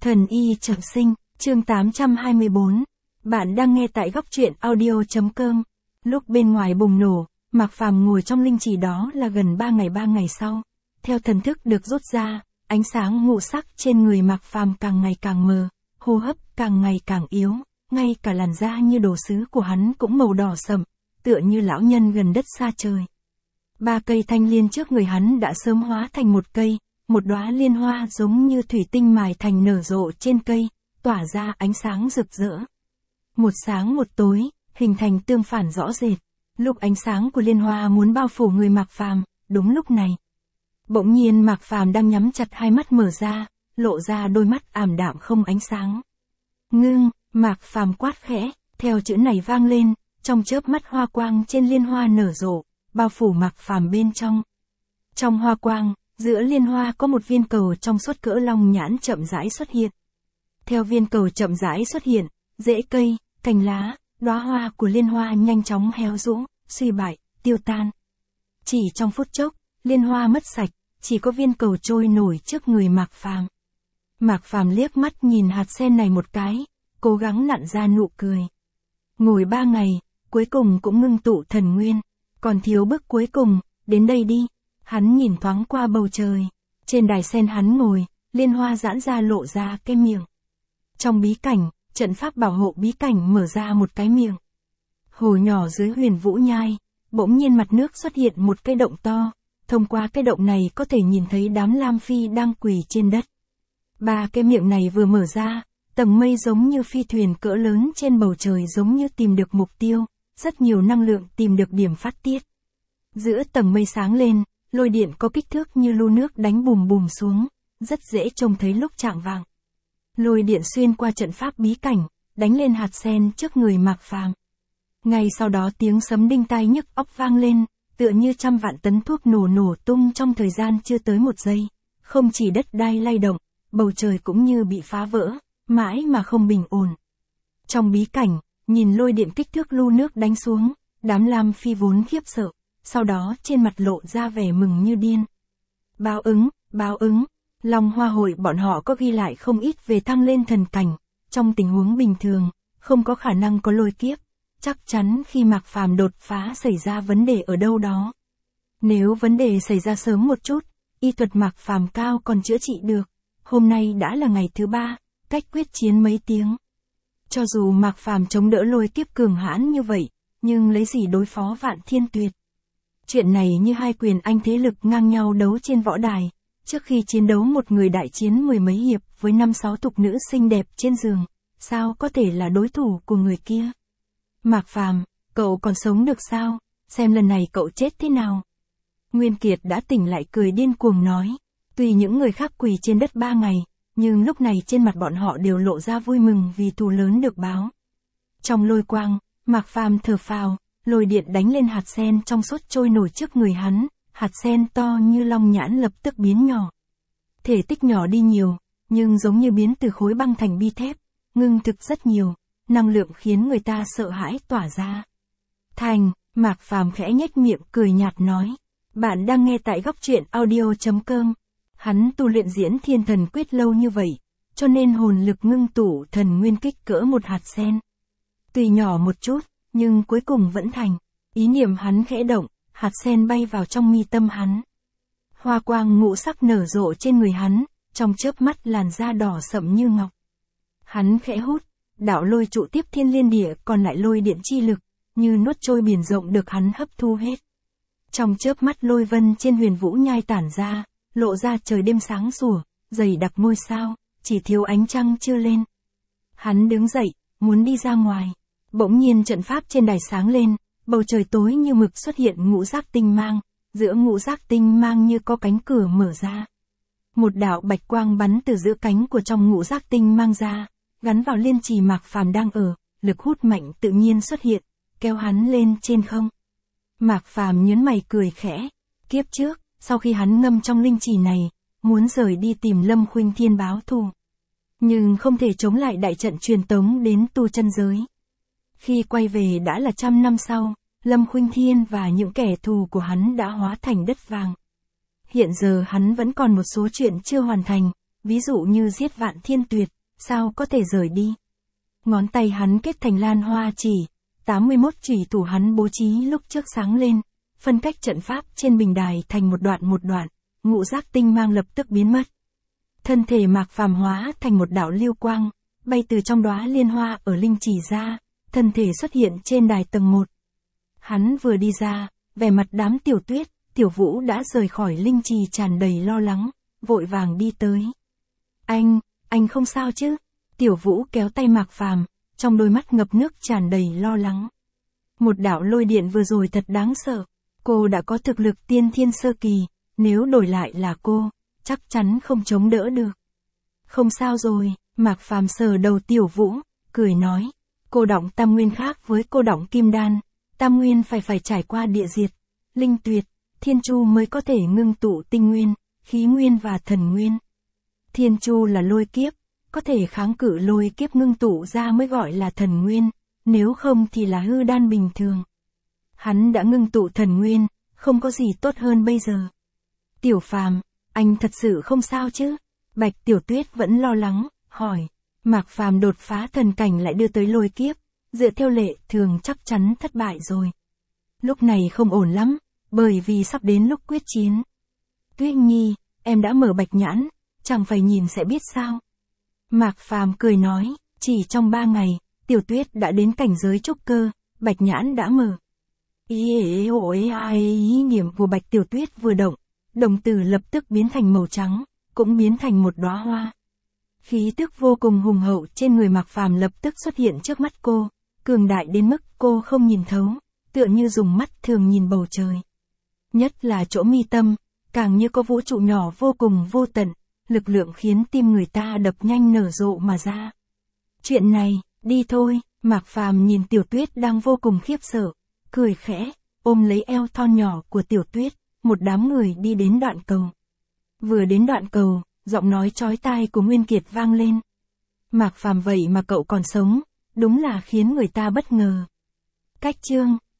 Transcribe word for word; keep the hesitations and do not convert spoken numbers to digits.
Thần y trọng sinh, chương tám trăm hai mươi bốn. Bạn đang nghe tại góc truyện audio chấm com. Lúc bên ngoài bùng nổ, Mạc Phàm ngồi trong linh trì đó là gần ba ngày ba ngày sau. Theo thần thức được rút ra, ánh sáng ngũ sắc trên người Mạc Phàm càng ngày càng mờ, hô hấp càng ngày càng yếu, ngay cả làn da như đồ sứ của hắn cũng màu đỏ sậm, tựa như lão nhân gần đất xa trời. Ba cây thanh liên trước người hắn đã sớm hóa thành một cây, một đóa liên hoa giống như thủy tinh mài thành nở rộ trên cây, tỏa ra ánh sáng rực rỡ. Một sáng một tối, hình thành tương phản rõ rệt. Lúc ánh sáng của liên hoa muốn bao phủ người Mạc Phàm, đúng lúc này. Bỗng nhiên Mạc Phàm đang nhắm chặt hai mắt mở ra, lộ ra đôi mắt ảm đạm không ánh sáng. Ngưng, Mạc Phàm quát khẽ, theo chữ này vang lên, trong chớp mắt hoa quang trên liên hoa nở rộ, bao phủ Mạc Phàm bên trong. Trong hoa quang, giữa liên hoa có một viên cầu trong suốt cỡ long nhãn chậm rãi xuất hiện. Theo viên cầu chậm rãi xuất hiện, rễ cây, cành lá, đóa hoa của liên hoa nhanh chóng héo rũ, suy bại, tiêu tan. Chỉ trong phút chốc, liên hoa mất sạch, chỉ có viên cầu trôi nổi trước người Mạc Phàm. Mạc Phàm liếc mắt nhìn hạt sen này một cái, cố gắng nặn ra nụ cười. Ngồi ba ngày, cuối cùng cũng ngưng tụ thần nguyên, còn thiếu bước cuối cùng, đến đây đi. Hắn nhìn thoáng qua bầu trời, trên đài sen hắn ngồi, liên hoa giãn ra lộ ra cái miệng. Trong bí cảnh, trận pháp bảo hộ bí cảnh mở ra một cái miệng. Hồ nhỏ dưới Huyền Vũ Nhai, bỗng nhiên mặt nước xuất hiện một cái động to, thông qua cái động này có thể nhìn thấy đám lam phi đang quỳ trên đất. Ba cái miệng này vừa mở ra, tầng mây giống như phi thuyền cỡ lớn trên bầu trời giống như tìm được mục tiêu, rất nhiều năng lượng tìm được điểm phát tiết. Giữa tầng mây sáng lên, lôi điện có kích thước như lu nước đánh bùm bùm xuống, rất dễ trông thấy lúc chạng vạng. Lôi điện xuyên qua trận pháp bí cảnh, đánh lên hạt sen trước người Mạc Phàm. Ngay sau đó tiếng sấm đinh tai nhức óc vang lên, tựa như trăm vạn tấn thuốc nổ nổ tung trong thời gian chưa tới một giây. Không chỉ đất đai lay động, bầu trời cũng như bị phá vỡ, mãi mà không bình ổn. Trong bí cảnh, nhìn lôi điện kích thước lu nước đánh xuống, đám lam phi vốn khiếp sợ, sau đó trên mặt lộ ra vẻ mừng như điên. Báo ứng, báo ứng, Long Hoa hội bọn họ có ghi lại không ít về thăng lên thần cảnh, trong tình huống bình thường, không có khả năng có lôi kiếp, chắc chắn khi Mạc Phàm đột phá xảy ra vấn đề ở đâu đó. Nếu vấn đề xảy ra sớm một chút, y thuật Mạc Phàm cao còn chữa trị được, hôm nay đã là ngày thứ ba, cách quyết chiến mấy tiếng. Cho dù Mạc Phàm chống đỡ lôi kiếp cường hãn như vậy, nhưng lấy gì đối phó Vạn Thiên Tuyệt? Chuyện này như hai quyền anh thế lực ngang nhau đấu trên võ đài, trước khi chiến đấu một người đại chiến mười mấy hiệp với năm sáu tục nữ xinh đẹp trên giường, sao có thể là đối thủ của người kia? Mạc Phàm, cậu còn sống được sao? Xem lần này cậu chết thế nào? Nguyên Kiệt đã tỉnh lại cười điên cuồng nói, tuy những người khác quỳ trên đất ba ngày, nhưng lúc này trên mặt bọn họ đều lộ ra vui mừng vì thù lớn được báo. Trong lôi quang, Mạc Phàm thở phào, lôi điện đánh lên hạt sen trong suốt trôi nổi trước người hắn, hạt sen to như long nhãn lập tức biến nhỏ. Thể tích nhỏ đi nhiều, nhưng giống như biến từ khối băng thành bi thép, ngưng thực rất nhiều, năng lượng khiến người ta sợ hãi tỏa ra. Thành, Mạc Phàm khẽ nhếch miệng cười nhạt nói, bạn đang nghe tại góc truyện audio chấm com. Hắn tu luyện diễn thiên thần quyết lâu như vậy, cho nên hồn lực ngưng tụ thần nguyên kích cỡ một hạt sen. Tuy nhỏ một chút, nhưng cuối cùng vẫn thành. Ý niệm hắn khẽ động, hạt sen bay vào trong mi tâm hắn. Hoa quang ngũ sắc nở rộ trên người hắn, trong chớp mắt làn da đỏ sậm như ngọc. Hắn khẽ hút, đạo lôi trụ tiếp thiên liên địa còn lại lôi điện chi lực, như nuốt trôi biển rộng được hắn hấp thu hết. Trong chớp mắt lôi vân trên Huyền Vũ Nhai tản ra, lộ ra trời đêm sáng sủa, dày đặc ngôi sao, chỉ thiếu ánh trăng chưa lên. Hắn đứng dậy, muốn đi ra ngoài. Bỗng nhiên trận pháp trên đài sáng lên, bầu trời tối như mực xuất hiện ngũ giác tinh mang, giữa ngũ giác tinh mang như có cánh cửa mở ra. Một đạo bạch quang bắn từ giữa cánh của trong ngũ giác tinh mang ra, gắn vào liên trì Mạc Phàm đang ở, lực hút mạnh tự nhiên xuất hiện, kéo hắn lên trên không. Mạc Phàm nhớn mày cười khẽ, kiếp trước, sau khi hắn ngâm trong linh trì này, muốn rời đi tìm Lâm Khuynh Thiên báo thù. Nhưng không thể chống lại đại trận truyền tống đến tu chân giới. Khi quay về đã là trăm năm sau, Lâm Khuynh Thiên và những kẻ thù của hắn đã hóa thành đất vàng. Hiện giờ hắn vẫn còn một số chuyện chưa hoàn thành, ví dụ như giết Vạn Thiên Tuyệt, sao có thể rời đi. Ngón tay hắn kết thành lan hoa chỉ, tám mươi mốt chủy thủ hắn bố trí lúc trước sáng lên, phân cách trận pháp trên bình đài thành một đoạn một đoạn, ngũ giác tinh mang lập tức biến mất. Thân thể Mạc Phàm hóa thành một đạo lưu quang, bay từ trong đóa liên hoa ở linh chỉ ra, thân thể xuất hiện trên đài tầng một. Hắn vừa đi ra, vẻ mặt đám Tiểu Tuyết, Tiểu Vũ đã rời khỏi linh trì tràn đầy lo lắng, vội vàng đi tới. Anh, anh không sao chứ? Tiểu Vũ kéo tay Mạc Phàm, trong đôi mắt ngập nước tràn đầy lo lắng. Một đạo lôi điện vừa rồi thật đáng sợ, cô đã có thực lực tiên thiên sơ kỳ, nếu đổi lại là cô, chắc chắn không chống đỡ được. Không sao rồi, Mạc Phàm sờ đầu Tiểu Vũ, cười nói, cô đọng tam nguyên khác với cô đọng kim đan, tam nguyên phải phải trải qua địa diệt, linh tuyệt, thiên chu mới có thể ngưng tụ tinh nguyên, khí nguyên và thần nguyên. Thiên chu là lôi kiếp, có thể kháng cự lôi kiếp ngưng tụ ra mới gọi là thần nguyên, nếu không thì là hư đan bình thường. Hắn đã ngưng tụ thần nguyên, không có gì tốt hơn bây giờ. Tiểu Phàm, anh thật sự không sao chứ? Bạch Tiểu Tuyết vẫn lo lắng, hỏi. Mạc Phàm đột phá thần cảnh lại đưa tới lôi kiếp, dựa theo lệ thường chắc chắn thất bại rồi. Lúc này không ổn lắm, bởi vì sắp đến lúc quyết chiến. Tuyết Nhi, em đã mở bạch nhãn, chẳng phải nhìn sẽ biết sao. Mạc Phàm cười nói, chỉ trong ba ngày, Tiểu Tuyết đã đến cảnh giới trúc cơ, bạch nhãn đã mở. Ý ế ối ai ý niệm của Bạch Tiểu Tuyết vừa động, đồng tử lập tức biến thành màu trắng, cũng biến thành một đóa hoa. Khí tức vô cùng hùng hậu trên người Mạc Phàm lập tức xuất hiện trước mắt cô, cường đại đến mức cô không nhìn thấu, tựa như dùng mắt thường nhìn bầu trời. Nhất là chỗ mi tâm, càng như có vũ trụ nhỏ vô cùng vô tận, lực lượng khiến tim người ta đập nhanh nở rộ mà ra. Chuyện này, đi thôi, Mạc Phàm nhìn Tiểu Tuyết đang vô cùng khiếp sợ, cười khẽ, ôm lấy eo thon nhỏ của Tiểu Tuyết, một đám người đi đến đoạn cầu. Vừa đến đoạn cầu, giọng nói chói tai của Nguyên Kiệt vang lên. Mạc Phàm vậy mà cậu còn sống, đúng là khiến người ta bất ngờ. Cách chương